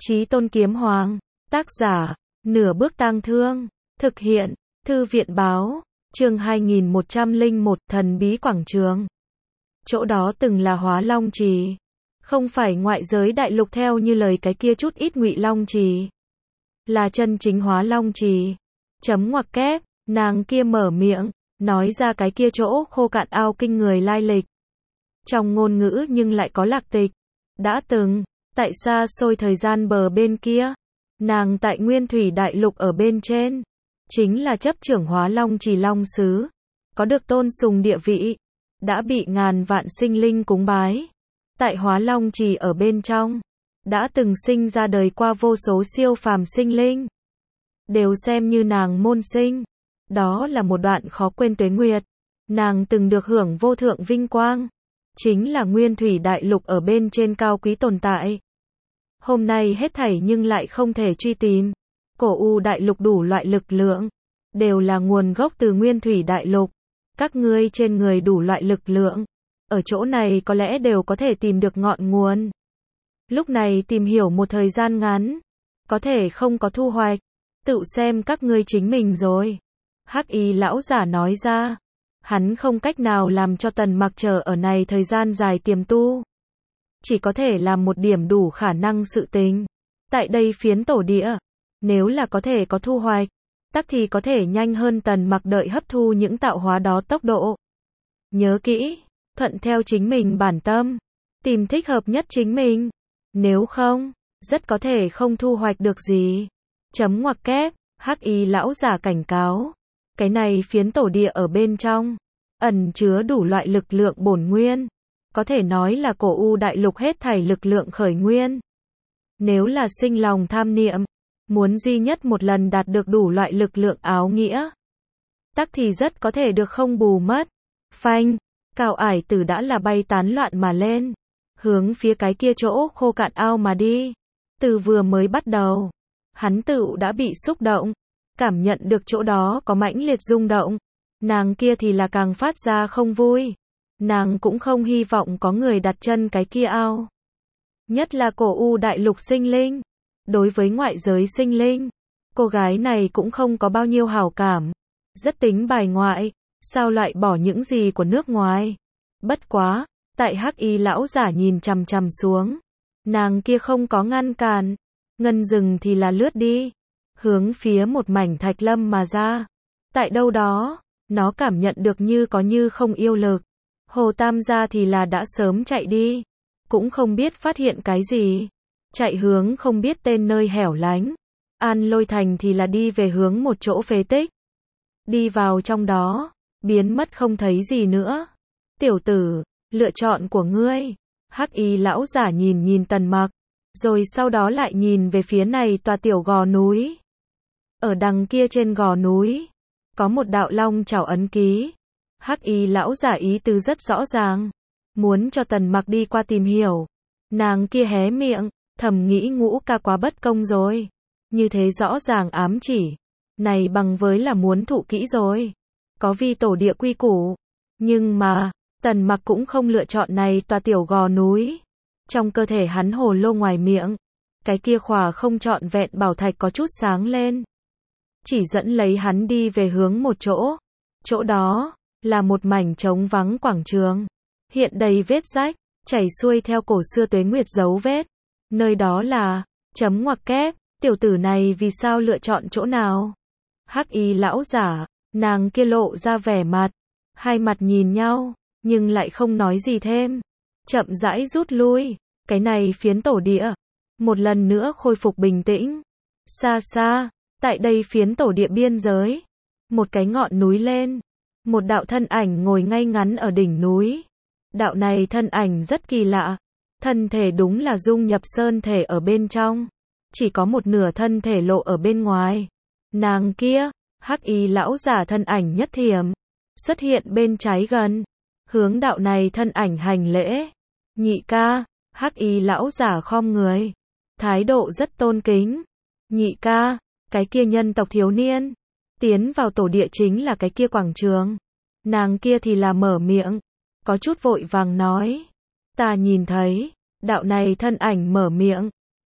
Chí Tôn Kiếm Hoàng, tác giả, Nửa Bước Tang Thương, thực hiện, Thư viện báo, chương 2101, Thần Bí Quảng Trường. Chỗ đó từng là Hóa Long Trì, không phải ngoại giới đại lục theo như lời cái kia chút ít Ngụy Long Trì, là chân chính Hóa Long Trì. Chấm ngoặc kép, nàng kia mở miệng, nói ra cái kia chỗ khô cạn ao kinh người lai lịch. Trong ngôn ngữ nhưng lại có lạc tịch. Đã từng, tại xa xôi thời gian bờ bên kia, nàng tại Nguyên Thủy Đại Lục ở bên trên, chính là chấp trưởng Hóa Long Trì Long Sứ, có được tôn sùng địa vị, đã bị ngàn vạn sinh linh cúng bái. Tại Hóa Long Trì ở bên trong, đã từng sinh ra đời qua vô số siêu phàm sinh linh, đều xem như nàng môn sinh. Đó là một đoạn khó quên tuế nguyệt, nàng từng được hưởng vô thượng vinh quang, chính là Nguyên Thủy Đại Lục ở bên trên cao quý tồn tại. Hôm nay hết thảy nhưng lại không thể truy tìm. Cổ U Đại Lục đủ loại lực lượng, đều là nguồn gốc từ Nguyên Thủy Đại Lục. Các ngươi trên người đủ loại lực lượng, ở chỗ này có lẽ đều có thể tìm được ngọn nguồn. Lúc này tìm hiểu một thời gian ngắn, có thể không có thu hoạch, tự xem các ngươi chính mình rồi. Hắc Y lão giả nói ra, hắn không cách nào làm cho Tần Mặc chờ ở này thời gian dài tiềm tu, chỉ có thể làm một điểm đủ khả năng sự tình. Tại đây phiến tổ địa, nếu là có thể có thu hoạch, tắc thì có thể nhanh hơn Tần Mặc đợi hấp thu những tạo hóa đó tốc độ. Nhớ kỹ, thuận theo chính mình bản tâm, tìm thích hợp nhất chính mình. Nếu không, rất có thể không thu hoạch được gì. Chấm ngoặc kép, Hắc Y lão giả cảnh cáo. Cái này phiến tổ địa ở bên trong, ẩn chứa đủ loại lực lượng bổn nguyên. Có thể nói là cổ U Đại Lục hết thảy lực lượng khởi nguyên. Nếu là sinh lòng tham niệm, muốn duy nhất một lần đạt được đủ loại lực lượng áo nghĩa, tắc thì rất có thể được không bù mất. Phanh, Cao Ải Tử đã là bay tán loạn mà lên, hướng phía cái kia chỗ khô cạn ao mà đi. Từ vừa mới bắt đầu, hắn tựu đã bị xúc động, cảm nhận được chỗ đó có mãnh liệt rung động. Nàng kia thì là càng phát ra không vui. Nàng cũng không hy vọng có người đặt chân cái kia ao. Nhất là cổ U Đại Lục sinh linh. Đối với ngoại giới sinh linh, cô gái này cũng không có bao nhiêu hảo cảm. Rất tính bài ngoại, sao loại bỏ những gì của nước ngoài. Bất quá, tại Hắc Y lão giả nhìn chằm chằm xuống, nàng kia không có ngăn cản. Ngân rừng thì là lướt đi, hướng phía một mảnh thạch lâm mà ra. Tại đâu đó, nó cảm nhận được như có như không yêu lực. Hồ Tam gia thì là đã sớm chạy đi, cũng không biết phát hiện cái gì, chạy hướng không biết tên nơi hẻo lánh. An Lôi Thành thì là đi về hướng một chỗ phế tích, đi vào trong đó, biến mất không thấy gì nữa. Tiểu tử, lựa chọn của ngươi. Hắc Y lão giả nhìn nhìn Tần Mặc, rồi sau đó lại nhìn về phía này tòa tiểu gò núi. Ở đằng kia trên gò núi, có một đạo long chảo ấn ký. Hắc Y lão giả ý tứ rất rõ ràng, muốn cho Tần Mặc đi qua tìm hiểu. Nàng kia hé miệng, thầm nghĩ Ngũ ca quá bất công rồi. Như thế rõ ràng ám chỉ, này bằng với là muốn thụ kỹ rồi. Có vi tổ địa quy củ, nhưng mà, Tần Mặc cũng không lựa chọn này tòa tiểu gò núi. Trong cơ thể hắn hồ lô ngoài miệng, cái kia khỏa không trọn vẹn bảo thạch có chút sáng lên, chỉ dẫn lấy hắn đi về hướng một chỗ. Chỗ đó là một mảnh trống vắng quảng trường, hiện đầy vết rách, chảy xuôi theo cổ xưa tuế nguyệt dấu vết. Nơi đó là, chấm ngoặc kép, tiểu tử này vì sao lựa chọn chỗ nào? Hắc Y lão giả, nàng kia lộ ra vẻ mặt, hai mặt nhìn nhau, nhưng lại không nói gì thêm, chậm rãi rút lui. Cái này phiến tổ địa, một lần nữa khôi phục bình tĩnh. Xa xa, tại đây phiến tổ địa biên giới, một cái ngọn núi lên, một đạo thân ảnh ngồi ngay ngắn ở đỉnh núi. Đạo này thân ảnh rất kỳ lạ, thân thể đúng là dung nhập sơn thể ở bên trong, chỉ có một nửa thân thể lộ ở bên ngoài. Nàng kia, Hắc Y lão giả thân ảnh nhất thiểm, xuất hiện bên trái gần, hướng đạo này thân ảnh hành lễ. Nhị ca. Hắc Y lão giả khom người, thái độ rất tôn kính. Nhị ca, cái kia nhân tộc thiếu niên tiến vào tổ địa chính là cái kia quảng trường. Nàng kia thì là mở miệng, có chút vội vàng nói, ta nhìn thấy, đạo này thân ảnh mở miệng,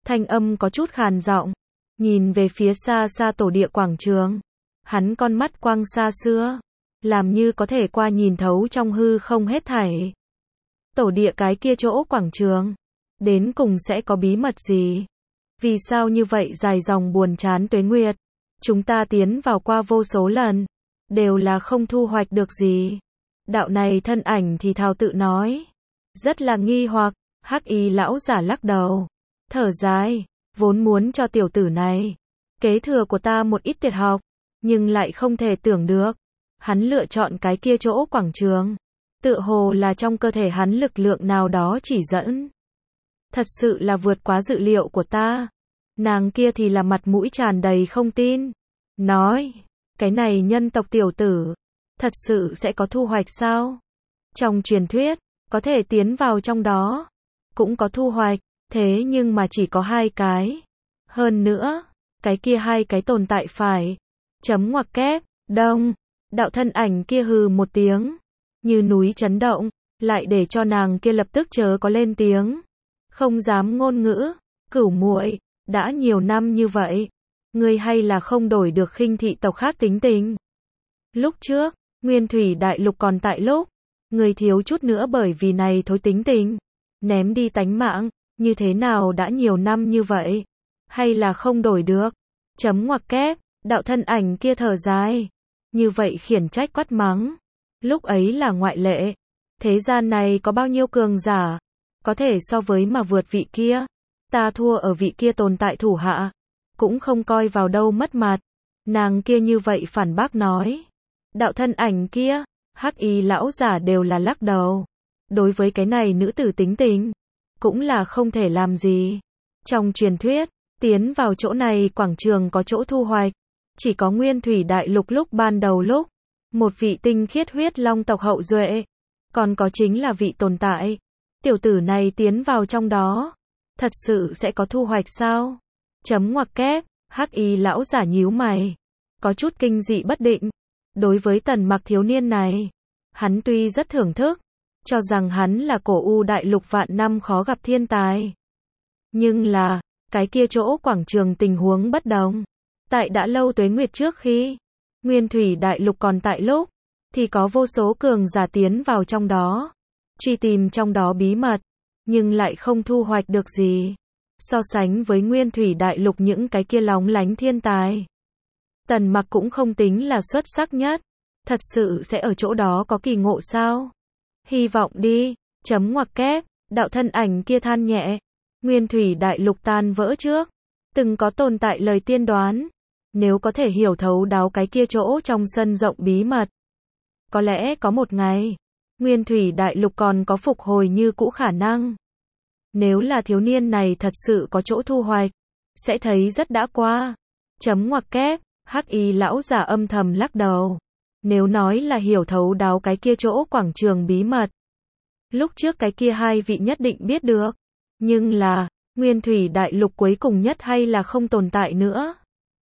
Thanh âm có chút khàn giọng, nhìn về phía xa xa tổ địa quảng trường. Hắn con mắt quang xa xưa, làm như có thể qua nhìn thấu trong hư không hết thảy. Tổ địa cái kia chỗ quảng trường, đến cùng sẽ có bí mật gì? Vì sao như vậy dài dòng buồn chán tuế nguyệt, chúng ta tiến vào qua vô số lần, đều là không thu hoạch được gì. Đạo này thân ảnh thì thào tự nói, rất là nghi hoặc. Hắc y lão giả lắc đầu, thở dài, vốn muốn cho tiểu tử này kế thừa của ta một ít tuyệt học, nhưng lại không thể tưởng được, hắn lựa chọn cái kia chỗ quảng trường, tựa hồ là trong cơ thể hắn lực lượng nào đó chỉ dẫn. Thật sự là vượt quá dự liệu của ta. Nàng kia thì là mặt mũi tràn đầy không tin, nói, cái này nhân tộc tiểu tử, thật sự sẽ có thu hoạch sao? Trong truyền thuyết, có thể tiến vào trong đó, cũng có thu hoạch, thế nhưng mà chỉ có 2 cái. Hơn nữa, cái kia 2 cái tồn tại phải. Chấm ngoặc kép, đông, đạo thân ảnh kia hừ một tiếng, như núi chấn động, lại để cho nàng kia lập tức chớ có lên tiếng. Không dám ngôn ngữ, Cửu muội, đã nhiều năm như vậy, ngươi hay là không đổi được khinh thị tộc khác tính tình. Lúc trước, Nguyên Thủy Đại Lục còn tại lúc, ngươi thiếu chút nữa bởi vì này thối tính tình, ném đi tánh mạng, như thế nào đã nhiều năm như vậy, hay là không đổi được. Chấm ngoặc kép, đạo thân ảnh kia thở dài, như vậy khiển trách quát mắng. Lúc ấy là ngoại lệ, thế gian này có bao nhiêu cường giả, có thể so với mà vượt vị kia, ta thua ở vị kia tồn tại thủ hạ, cũng không coi vào đâu mất mặt. Nàng kia như vậy phản bác nói. Đạo thân ảnh kia, hắc y lão giả đều là lắc đầu. Đối với cái này nữ tử tính tình, cũng là không thể làm gì. Trong truyền thuyết, tiến vào chỗ này quảng trường có chỗ thu hoạch, chỉ có Nguyên Thủy Đại Lục lúc ban đầu lúc, một vị tinh khiết huyết long tộc hậu duệ, còn có chính là vị tồn tại. Tiểu tử này tiến vào trong đó, thật sự sẽ có thu hoạch sao? Chấm ngoặc kép, hắc y lão giả nhíu mày, có chút kinh dị bất định. Đối với Tần Mặc thiếu niên này, hắn tuy rất thưởng thức, cho rằng hắn là cổ u đại lục vạn năm khó gặp thiên tài. Nhưng là, cái kia chỗ quảng trường tình huống bất đồng. Tại đã lâu tuế nguyệt trước khi Nguyên Thủy Đại Lục còn tại lúc, thì có vô số cường giả tiến vào trong đó, truy tìm trong đó bí mật, nhưng lại không thu hoạch được gì. So sánh với Nguyên Thủy Đại Lục những cái kia lóng lánh thiên tài, Tần Mặc cũng không tính là xuất sắc nhất. Thật sự sẽ ở chỗ đó có kỳ ngộ sao? Hy vọng đi. Chấm ngoặc kép, đạo thân ảnh kia than nhẹ. Nguyên Thủy Đại Lục tan vỡ trước, từng có tồn tại lời tiên đoán, nếu có thể hiểu thấu đáo cái kia chỗ trong sân rộng bí mật, có lẽ có một ngày, Nguyên Thủy Đại Lục còn có phục hồi như cũ khả năng. Nếu là thiếu niên này thật sự có chỗ thu hoạch, sẽ thấy rất đã qua. Chấm ngoặc kép, hắc y lão giả âm thầm lắc đầu. Nếu nói là hiểu thấu đáo cái kia chỗ quảng trường bí mật, lúc trước cái kia 2 vị nhất định biết được. Nhưng là, Nguyên Thủy Đại Lục cuối cùng nhất hay là không tồn tại nữa.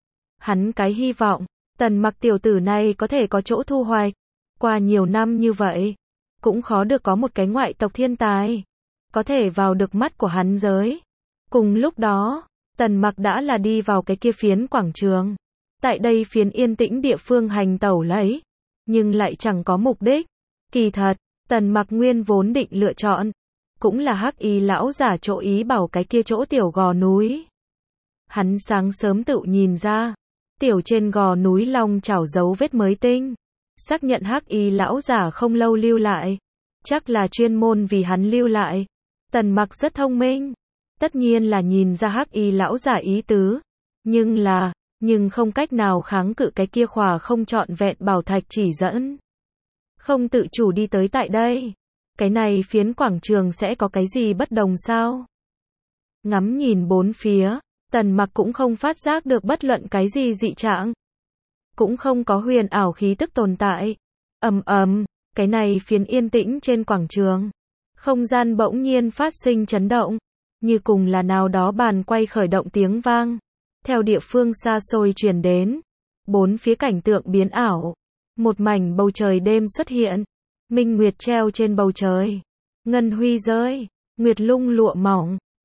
Hắn cái hy vọng, Tần Mặc tiểu tử này có thể có chỗ thu hoạch. Qua nhiều năm như vậy, cũng khó được có một cái ngoại tộc thiên tài, có thể vào được mắt của hắn giới. Cùng lúc đó, Tần Mặc đã là đi vào cái kia phiến quảng trường. Tại đây phiến yên tĩnh địa phương hành tẩu lấy, nhưng lại chẳng có mục đích. Kỳ thật, Tần Mặc nguyên vốn định lựa chọn, cũng là hắc y lão giả chỗ ý bảo cái kia chỗ tiểu gò núi. Hắn sáng sớm tự nhìn ra, tiểu trên gò núi long chảo dấu vết mới tinh, xác nhận hắc y lão giả không lâu lưu lại, chắc là chuyên môn vì hắn lưu lại. Tần Mặc rất thông minh, tất nhiên là nhìn ra hắc y lão giả ý tứ, nhưng không cách nào kháng cự cái kia khỏa không trọn vẹn bảo thạch chỉ dẫn. Không tự chủ đi tới tại đây, cái này phiến quảng trường sẽ có cái gì bất đồng sao? Ngắm nhìn bốn phía, Tần Mặc cũng không phát giác được bất luận cái gì dị trạng, cũng không có huyền ảo khí tức tồn tại. Cái này phiến yên tĩnh trên quảng trường, không gian bỗng nhiên phát sinh chấn động, như cùng là nào đó bàn quay khởi động tiếng vang. Theo địa phương xa xôi truyền đến, bốn phía cảnh tượng biến ảo, một mảnh bầu trời đêm xuất hiện, minh nguyệt treo trên bầu trời, ngân huy rơi, nguyệt lung lụa mỏng,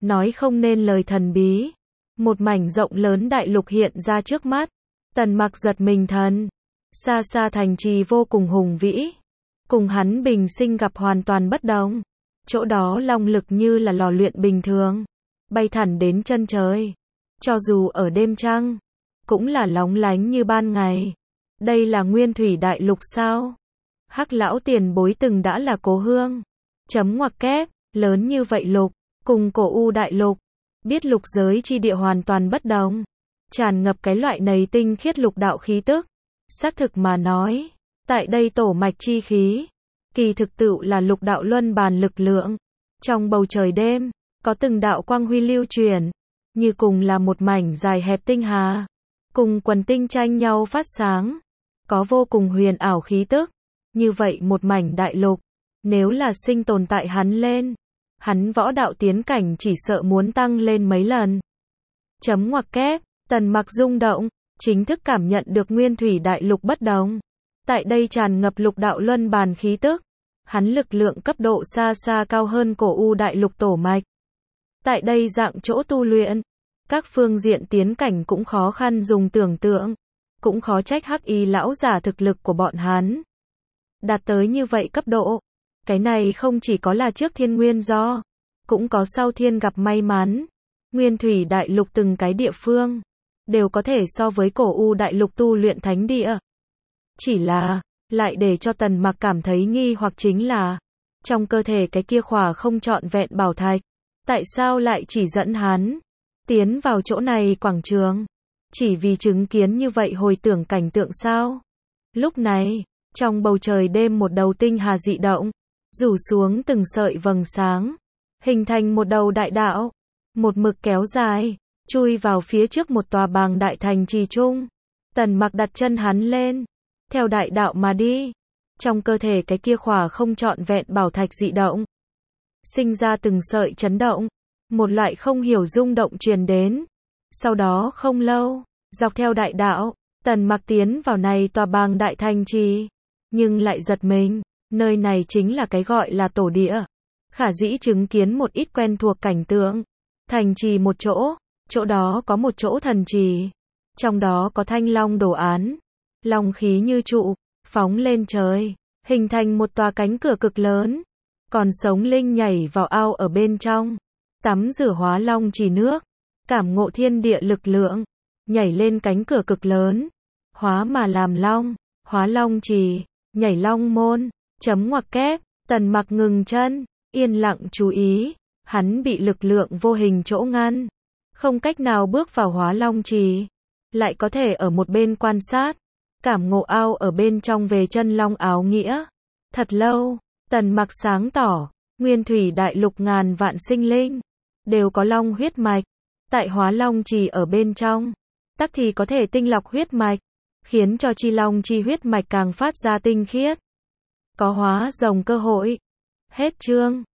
nói không nên lời thần bí. Một mảnh rộng lớn đại lục hiện ra trước mắt. Tần Mặc giật mình thần. Xa xa thành trì vô cùng hùng vĩ. Cùng hắn bình sinh gặp hoàn toàn bất đồng. Chỗ đó long lực như là lò luyện bình thường. Bay thẳng đến chân trời. Cho dù ở đêm trăng, cũng là lóng lánh như ban ngày. Đây là nguyên thủy đại lục sao? Hắc lão tiền bối từng đã là cố hương. Chấm ngoặc kép, lớn như vậy lục, cùng cổ u đại lục. Biết lục giới chi địa hoàn toàn bất đồng. Tràn ngập cái loại này tinh khiết lục đạo khí tức. Xác thực mà nói, tại đây tổ mạch chi khí, kỳ thực tựu là lục đạo luân bàn lực lượng. Trong bầu trời đêm, có từng đạo quang huy lưu truyền, như cùng là một mảnh dài hẹp tinh hà, cùng quần tinh tranh nhau phát sáng, có vô cùng huyền ảo khí tức. Như vậy một mảnh đại lục, nếu là sinh tồn tại hắn lên, hắn võ đạo tiến cảnh chỉ sợ muốn tăng lên mấy lần. Chấm ngoặc kép, Tần Mặc rung động, chính thức cảm nhận được nguyên thủy đại lục bất đồng. Tại đây tràn ngập lục đạo luân bàn khí tức, hắn lực lượng cấp độ xa xa cao hơn cổ u đại lục tổ mạch. Tại đây dạng chỗ tu luyện, các phương diện tiến cảnh cũng khó khăn dùng tưởng tượng, cũng khó trách hắc y lão giả thực lực của bọn hắn đạt tới như vậy cấp độ. Cái này không chỉ có là trước thiên nguyên do, cũng có sau thiên gặp may mắn. Nguyên thủy đại lục từng cái địa phương đều có thể so với cổ u đại lục tu luyện thánh địa. Chỉ là, lại để cho Tần Mặc cảm thấy nghi hoặc chính là, trong cơ thể cái kia khỏa không trọn vẹn bảo thạch, tại sao lại chỉ dẫn hắn tiến vào chỗ này quảng trường? Chỉ vì chứng kiến như vậy hồi tưởng cảnh tượng sao? Lúc này, trong bầu trời đêm một đầu tinh hà dị động, rủ xuống từng sợi vầng sáng, hình thành một đầu đại đạo, một mực kéo dài, chui vào phía trước một tòa bàng đại thành trì trung. Tần Mặc đặt chân hắn lên, theo đại đạo mà đi. Trong cơ thể cái kia khỏa không trọn vẹn bảo thạch dị động, sinh ra từng sợi chấn động, một loại không hiểu rung động truyền đến. Sau đó không lâu, dọc theo đại đạo, Tần Mặc tiến vào này tòa bàng đại thành trì, nhưng lại giật mình, nơi này chính là cái gọi là tổ địa. Khả dĩ chứng kiến một ít quen thuộc cảnh tượng. Thành trì một chỗ, chỗ đó có một chỗ thần trì, trong đó có thanh long đồ án, long khí như trụ, phóng lên trời, hình thành một tòa cánh cửa cực lớn. Còn sống linh nhảy vào ao ở bên trong, tắm rửa hóa long trì nước, cảm ngộ thiên địa lực lượng, nhảy lên cánh cửa cực lớn, hóa mà làm long, hóa long trì, nhảy long môn. Chấm ngoặc kép, Tần Mặc ngừng chân, yên lặng chú ý, hắn bị lực lượng vô hình chỗ ngăn, không cách nào bước vào hóa long trì, lại có thể ở một bên quan sát, cảm ngộ ao ở bên trong về chân long áo nghĩa. Thật lâu, Tần Mặc sáng tỏ, nguyên thủy đại lục ngàn vạn sinh linh, đều có long huyết mạch, tại hóa long trì ở bên trong, tắc thì có thể tinh lọc huyết mạch, khiến cho chi long chi huyết mạch càng phát ra tinh khiết. Có hóa rồng cơ hội. Hết chương.